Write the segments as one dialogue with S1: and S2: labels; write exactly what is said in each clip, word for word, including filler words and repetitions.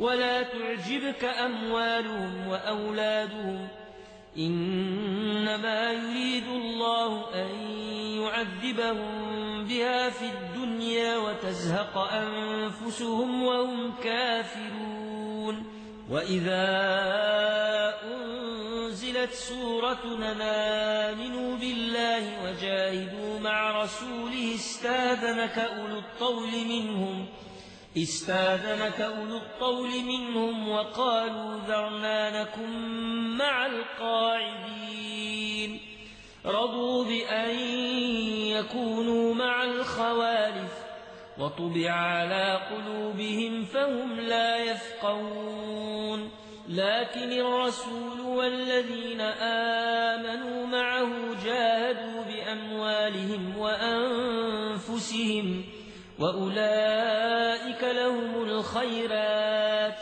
S1: ولا تعجبك أموالهم وأولادهم إنما يريد الله أن يعذبهم بها في الدنيا وتزهق أنفسهم وهم كافرون. وإذا أنزلت سورة آمنوا بالله وجاهدوا مع رسوله استاذنك أولو الطول منهم استاذنك أولو الطول منهم وقالوا ذرنا نكن مع القاعدين رضوا بأن يكونوا مع الخوالف وطبع على قلوبهم فهم لا يفقهون. لكن الرسول والذين آمنوا معه جاهدوا بأموالهم وأنفسهم وأولئك لهم الخيرات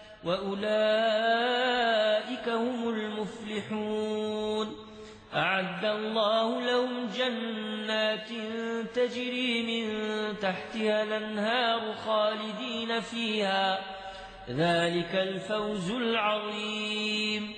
S1: وأولئك هم المفلحون. أعد الله لهم جنات تجري من تحتها الأنهار خالدين فيها ذلك الفوز العظيم.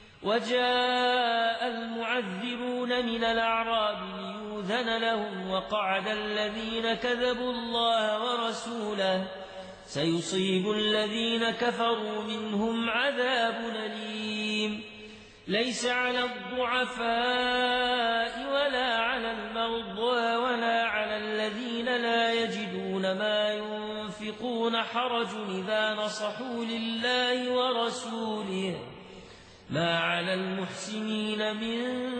S1: وجاء المعذرون من الأعراب ليؤذن لهم وقعد الذين كذبوا الله ورسوله سيصيب الذين كفروا منهم عذاب أليم. ليس على الضعفاء ولا على المرضى ولا على الذين لا يجدون ما ينفقون حرج إذا نصحوا لله ورسوله ما على المحسنين من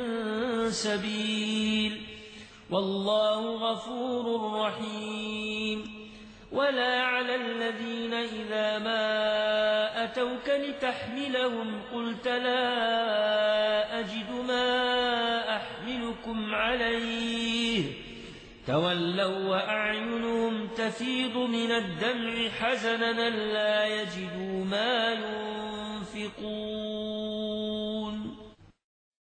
S1: سبيل والله غفور رحيم. ولا على الذين إذا ما أتوك لتحملهم قلت لا أجد ما أحملكم عليه تولوا وأعينهم تفيض من الدمع حزنا لا يجدوا ما ينفقون